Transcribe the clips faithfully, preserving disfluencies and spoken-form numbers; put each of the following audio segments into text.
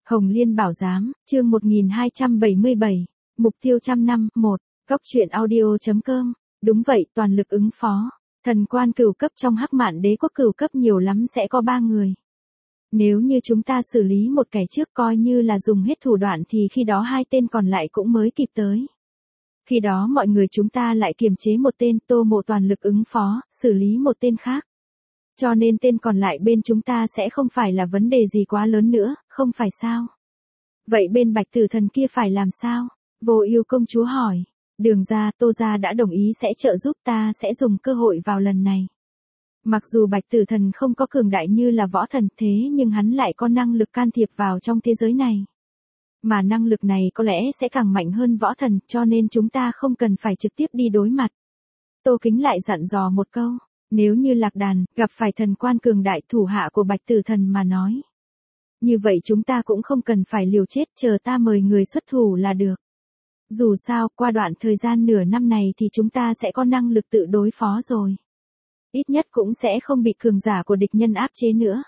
Hồng Liên Bảo Giám, chương một nghìn hai trăm bảy mươi bảy, mục tiêu trăm năm, một, góc truyện audio.com, đúng vậy, toàn lực ứng phó, thần quan cửu cấp trong Hắc Mạn Đế quốc cửu cấp nhiều lắm sẽ có ba người. Nếu như chúng ta xử lý một kẻ trước coi như là dùng hết thủ đoạn thì khi đó hai tên còn lại cũng mới kịp tới. Khi đó mọi người chúng ta lại kiềm chế một tên, Tô Mộ toàn lực ứng phó, xử lý một tên khác. Cho nên tên còn lại bên chúng ta sẽ không phải là vấn đề gì quá lớn nữa, không phải sao? Vậy bên Bạch Tử Thần kia phải làm sao? Vô Ưu công chúa hỏi. Đường gia, Tô gia đã đồng ý sẽ trợ giúp, ta sẽ dùng cơ hội vào lần này. Mặc dù Bạch Tử Thần không có cường đại như là võ thần thế nhưng hắn lại có năng lực can thiệp vào trong thế giới này. Mà năng lực này có lẽ sẽ càng mạnh hơn võ thần cho nên chúng ta không cần phải trực tiếp đi đối mặt. Tô Kính lại dặn dò một câu. Nếu như Lạc Đàn gặp phải thần quan cường đại thủ hạ của Bạch Tử Thần mà nói. Như vậy chúng ta cũng không cần phải liều chết, chờ ta mời người xuất thủ là được. Dù sao, qua đoạn thời gian nửa năm này thì chúng ta sẽ có năng lực tự đối phó rồi. Ít nhất cũng sẽ không bị cường giả của địch nhân áp chế nữa.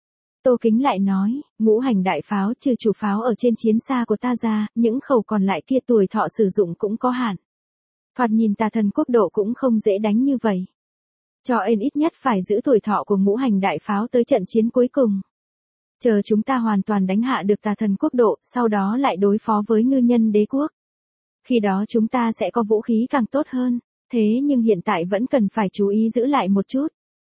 Tô Kính lại nói, ngũ hành đại pháo trừ chủ pháo ở trên chiến xa của ta ra, những khẩu còn lại kia tuổi thọ sử dụng cũng có hạn. Thoạt nhìn Tà Thần quốc độ cũng không dễ đánh như vậy. Cho nên ít nhất phải giữ tuổi thọ của ngũ hành đại pháo tới trận chiến cuối cùng. Chờ chúng ta hoàn toàn đánh hạ được Tà Thần quốc độ, sau đó lại đối phó với Ngư Nhân Đế quốc. Khi đó chúng ta sẽ có vũ khí càng tốt hơn, thế nhưng hiện tại vẫn cần phải chú ý giữ lại một chút.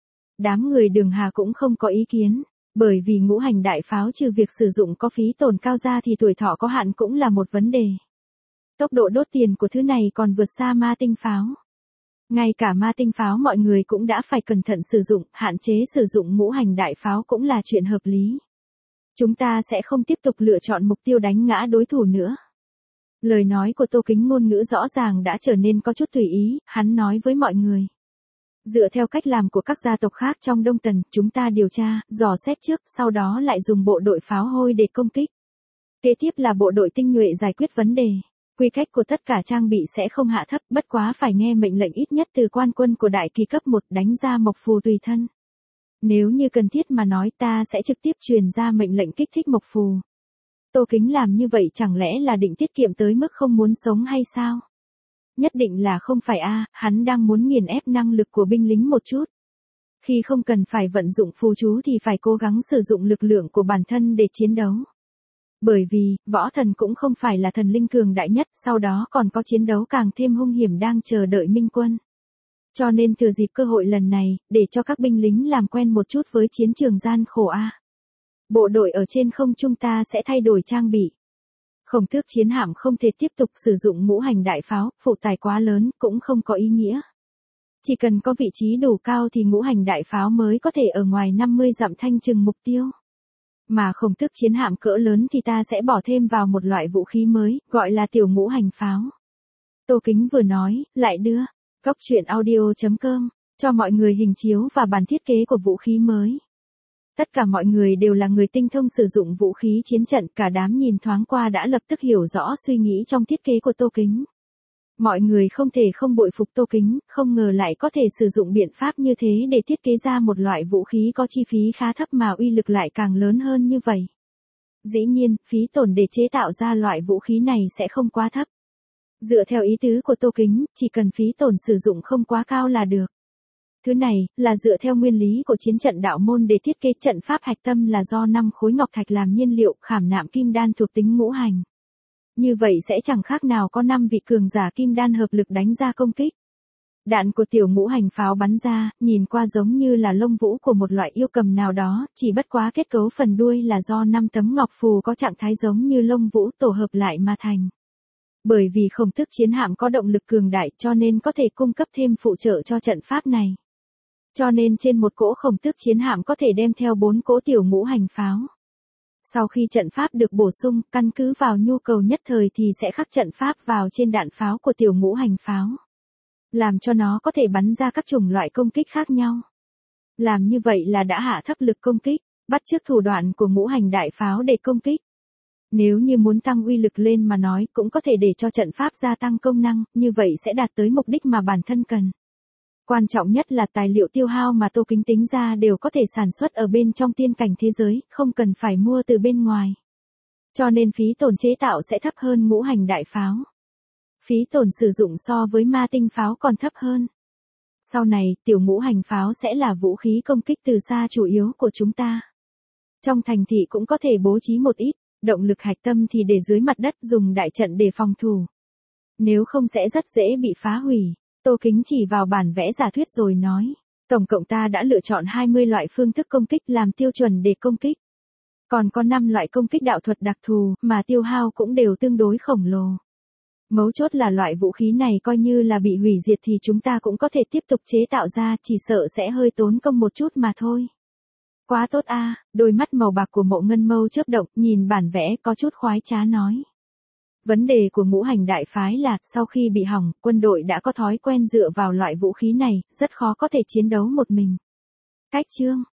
Đám người Đường Hà cũng không có ý kiến, bởi vì ngũ hành đại pháo trừ việc sử dụng có phí tổn cao ra thì tuổi thọ có hạn cũng là một vấn đề. Tốc độ đốt tiền của thứ này còn vượt xa ma tinh pháo. Ngay cả ma tinh pháo mọi người cũng đã phải cẩn thận sử dụng, hạn chế sử dụng ngũ hành đại pháo cũng là chuyện hợp lý. Chúng ta sẽ không tiếp tục lựa chọn mục tiêu đánh ngã đối thủ nữa. Lời nói của Tô Kính ngôn ngữ rõ ràng đã trở nên có chút tùy ý, hắn nói với mọi người. Dựa theo cách làm của các gia tộc khác trong Đông Tần, chúng ta điều tra, dò xét trước, sau đó lại dùng bộ đội pháo hôi để công kích. Kế tiếp là bộ đội tinh nhuệ giải quyết vấn đề. Quy cách của tất cả trang bị sẽ không hạ thấp, bất quá phải nghe mệnh lệnh ít nhất từ quan quân của đại kỳ cấp một đánh ra mộc phù tùy thân. Nếu như cần thiết mà nói ta sẽ trực tiếp truyền ra mệnh lệnh kích thích mộc phù. Tô Kính làm như vậy chẳng lẽ là định tiết kiệm tới mức không muốn sống hay sao? Nhất định là không phải a, hắn đang muốn nghiền ép năng lực của binh lính một chút. Khi không cần phải vận dụng phù chú thì phải cố gắng sử dụng lực lượng của bản thân để chiến đấu. Bởi vì, võ thần cũng không phải là thần linh cường đại nhất, sau đó còn có chiến đấu càng thêm hung hiểm đang chờ đợi Minh quân. Cho nên thừa dịp cơ hội lần này, để cho các binh lính làm quen một chút với chiến trường gian khổ a. Bộ đội ở trên không trung ta sẽ thay đổi trang bị. Khổng Tước chiến hạm không thể tiếp tục sử dụng ngũ hành đại pháo, phụ tải quá lớn, cũng không có ý nghĩa. Chỉ cần có vị trí đủ cao thì ngũ hành đại pháo mới có thể ở ngoài năm mươi dặm thanh trừng mục tiêu. Mà Khổng Tước chiến hạm cỡ lớn thì ta sẽ bỏ thêm vào một loại vũ khí mới, gọi là tiểu ngũ hành pháo. Tô Kính vừa nói, lại đưa, góc truyện audio.com, cho mọi người hình chiếu và bản thiết kế của vũ khí mới. Tất cả mọi người đều là người tinh thông sử dụng vũ khí chiến trận, cả đám nhìn thoáng qua đã lập tức hiểu rõ suy nghĩ trong thiết kế của Tô Kính. Mọi người không thể không bội phục Tô Kính, không ngờ lại có thể sử dụng biện pháp như thế để thiết kế ra một loại vũ khí có chi phí khá thấp mà uy lực lại càng lớn hơn như vậy. Dĩ nhiên, phí tổn để chế tạo ra loại vũ khí này sẽ không quá thấp. Dựa theo ý tứ của Tô Kính, chỉ cần phí tổn sử dụng không quá cao là được. Thứ này, là dựa theo nguyên lý của chiến trận đạo môn để thiết kế trận pháp hạch tâm là do năm khối ngọc thạch làm nhiên liệu khảm nạm kim đan thuộc tính ngũ hành. Như vậy sẽ chẳng khác nào có năm vị cường giả kim đan hợp lực đánh ra công kích. Đạn của tiểu ngũ hành pháo bắn ra, nhìn qua giống như là lông vũ của một loại yêu cầm nào đó, chỉ bất quá kết cấu phần đuôi là do năm tấm ngọc phù có trạng thái giống như lông vũ tổ hợp lại mà thành. Bởi vì Khổng Tước chiến hạm có động lực cường đại cho nên có thể cung cấp thêm phụ trợ cho trận pháp này. Cho nên trên một cỗ Khổng Tước chiến hạm có thể đem theo bốn cỗ tiểu ngũ hành pháo. Sau khi trận pháp được bổ sung, căn cứ vào nhu cầu nhất thời thì sẽ khắc trận pháp vào trên đạn pháo của tiểu ngũ hành pháo. Làm cho nó có thể bắn ra các chủng loại công kích khác nhau. Làm như vậy là đã hạ thấp lực công kích, bắt chước thủ đoạn của ngũ hành đại pháo để công kích. Nếu như muốn tăng uy lực lên mà nói cũng có thể để cho trận pháp gia tăng công năng, như vậy sẽ đạt tới mục đích mà bản thân cần. Quan trọng nhất là tài liệu tiêu hao mà Tô Kính tính ra đều có thể sản xuất ở bên trong tiên cảnh thế giới, không cần phải mua từ bên ngoài. Cho nên phí tổn chế tạo sẽ thấp hơn ngũ hành đại pháo. Phí tổn sử dụng so với ma tinh pháo còn thấp hơn. Sau này, tiểu ngũ hành pháo sẽ là vũ khí công kích từ xa chủ yếu của chúng ta. Trong thành thị cũng có thể bố trí một ít, động lực hạch tâm thì để dưới mặt đất dùng đại trận để phòng thủ. Nếu không sẽ rất dễ bị phá hủy. Tô Kính chỉ vào bản vẽ giả thuyết rồi nói. Tổng cộng ta đã lựa chọn hai mươi loại phương thức công kích làm tiêu chuẩn để công kích. Còn có năm loại công kích đạo thuật đặc thù mà tiêu hao cũng đều tương đối khổng lồ. Mấu chốt là loại vũ khí này coi như là bị hủy diệt thì chúng ta cũng có thể tiếp tục chế tạo ra, chỉ sợ sẽ hơi tốn công một chút mà thôi. Quá tốt a, à, đôi mắt màu bạc của Mộ Ngân Mâu chớp động, nhìn bản vẽ có chút khoái trá nói. Vấn đề của ngũ hành đại phái là, sau khi bị hỏng, quân đội đã có thói quen dựa vào loại vũ khí này, rất khó có thể chiến đấu một mình. Cách chương,